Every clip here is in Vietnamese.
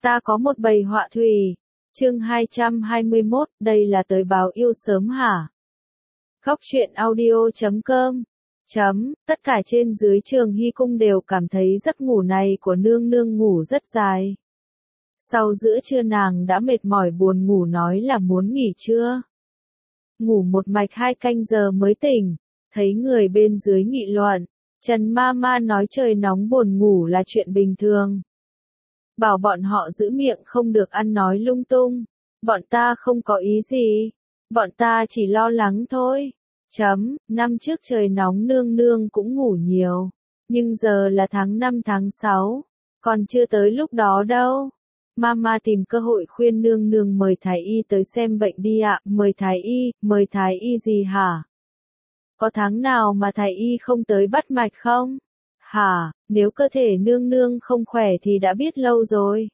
Ta có một bầy họa thủy. Chương 221, đây là tới báo yêu sớm hả? Góc truyện audio.com. Tất cả trên dưới Trường Hy cung đều cảm thấy giấc ngủ này của nương nương ngủ rất dài. Sau giữa trưa nàng đã mệt mỏi buồn ngủ nói là muốn nghỉ trưa. Ngủ một mạch 2 canh giờ mới tỉnh, thấy người bên dưới nghị luận. Trần Mama nói trời nóng buồn ngủ là chuyện bình thường. Bảo bọn họ giữ miệng không được ăn nói lung tung. Bọn ta không có ý gì. Bọn ta chỉ lo lắng thôi. Năm trước trời nóng nương nương cũng ngủ nhiều. Nhưng giờ là tháng 5 tháng 6. Còn chưa tới lúc đó đâu. Mama tìm cơ hội khuyên nương nương mời thái y tới xem bệnh đi ạ. Mời thái y gì hả? Có tháng nào mà thái y không tới bắt mạch không? Hả, nếu cơ thể nương nương không khỏe thì đã biết lâu rồi.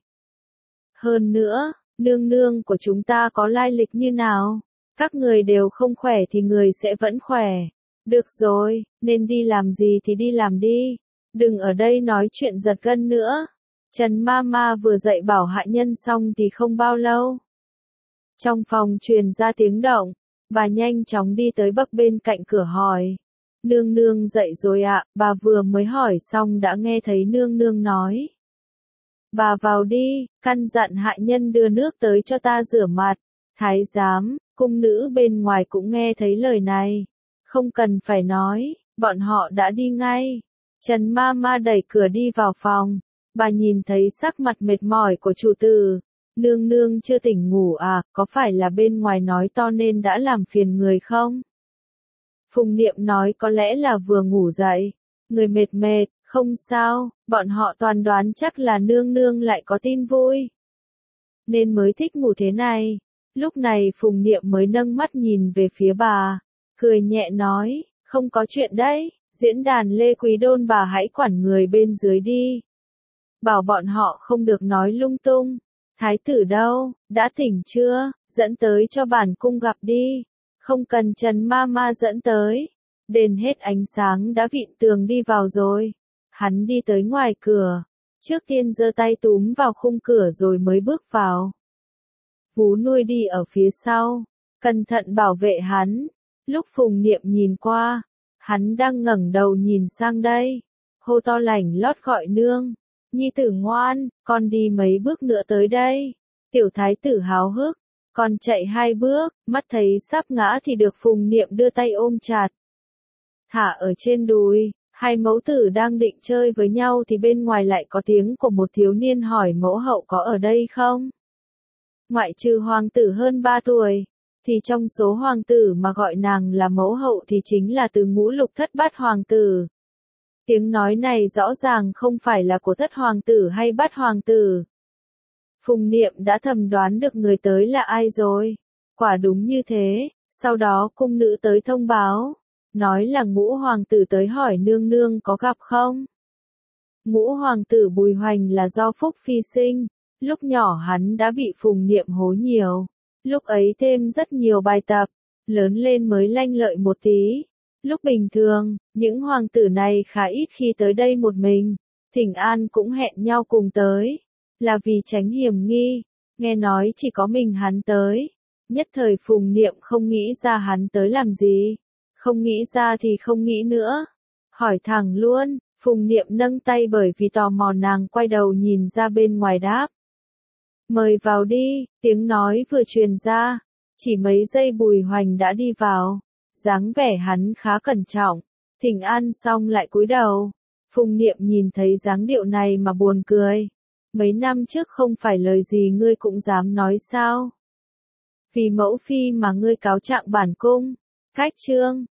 Hơn nữa, nương nương của chúng ta có lai lịch như nào? Các người đều không khỏe thì người sẽ vẫn khỏe. Được rồi, nên đi làm gì thì đi làm đi. Đừng ở đây nói chuyện giật gân nữa. Trần Mama vừa dạy bảo hạ nhân xong thì không bao lâu. Trong phòng truyền ra tiếng động, bà nhanh chóng đi tới bậc bên cạnh cửa hỏi. Nương nương dậy rồi ạ, bà vừa mới hỏi xong đã nghe thấy nương nương nói. Bà vào đi, căn dặn hạ nhân đưa nước tới cho ta rửa mặt. Thái giám, cung nữ bên ngoài cũng nghe thấy lời này. Không cần phải nói, bọn họ đã đi ngay. Trần Mama đẩy cửa đi vào phòng. Bà nhìn thấy sắc mặt mệt mỏi của chủ tử. Nương nương chưa tỉnh ngủ à, có phải là bên ngoài nói to nên đã làm phiền người không? Phùng Niệm nói có lẽ là vừa ngủ dậy. Người mệt, không sao, bọn họ toàn đoán chắc là nương nương lại có tin vui. Nên mới thích ngủ thế này. Lúc này Phùng Niệm mới nâng mắt nhìn về phía bà. Cười nhẹ nói, không có chuyện đấy, diễn đàn Lê Quý Đôn bà hãy quản người bên dưới đi. Bảo bọn họ không được nói lung tung. Thái tử đâu, đã tỉnh chưa, dẫn tới cho bản cung gặp đi. Không cần Trần Mama dẫn tới. Đèn hết ánh sáng đã vịn tường đi vào rồi. Hắn đi tới ngoài cửa. Trước tiên giơ tay túm vào khung cửa rồi mới bước vào. Vú nuôi đi ở phía sau. Cẩn thận bảo vệ hắn. Lúc Phùng Niệm nhìn qua. Hắn đang ngẩng đầu nhìn sang đây. Hô to lảnh lót gọi nương. Nhi tử ngoan, con đi mấy bước nữa tới đây. Tiểu thái tử háo hức. Còn chạy 2 bước, mắt thấy sắp ngã thì được Phùng Niệm đưa tay ôm chặt. Thả ở trên đùi, 2 mẫu tử đang định chơi với nhau thì bên ngoài lại có tiếng của một thiếu niên hỏi mẫu hậu có ở đây không? Ngoại trừ hoàng tử hơn 3 tuổi, thì trong số hoàng tử mà gọi nàng là mẫu hậu thì chính là từ ngũ lục thất bát hoàng tử. Tiếng nói này rõ ràng không phải là của thất hoàng tử hay bát hoàng tử. Phùng Niệm đã thầm đoán được người tới là ai rồi. Quả đúng như thế, sau đó cung nữ tới thông báo. Nói là ngũ hoàng tử tới hỏi nương nương có gặp không. Ngũ hoàng tử Bùi Hoành là do Phúc Phi sinh. Lúc nhỏ hắn đã bị Phùng Niệm hố nhiều. Lúc ấy thêm rất nhiều bài tập. Lớn lên mới lanh lợi một tí. Lúc bình thường, những hoàng tử này khá ít khi tới đây một mình. Thỉnh an cũng hẹn nhau cùng tới. Là vì tránh hiểm nghi. Nghe nói chỉ có mình hắn tới. Nhất thời Phùng Niệm không nghĩ ra hắn tới làm gì. Không nghĩ ra thì không nghĩ nữa. Hỏi thẳng luôn. Phùng Niệm nâng tay bởi vì tò mò nàng quay đầu nhìn ra bên ngoài đáp. Mời vào đi, tiếng nói vừa truyền ra. Chỉ mấy giây Bùi Hoành đã đi vào. Dáng vẻ hắn khá cẩn trọng. Thỉnh an xong lại cúi đầu. Phùng Niệm nhìn thấy dáng điệu này mà buồn cười. Mấy năm trước không phải lời gì ngươi cũng dám nói sao? Vì mẫu phi mà ngươi cáo trạng bản cung. Cách chương,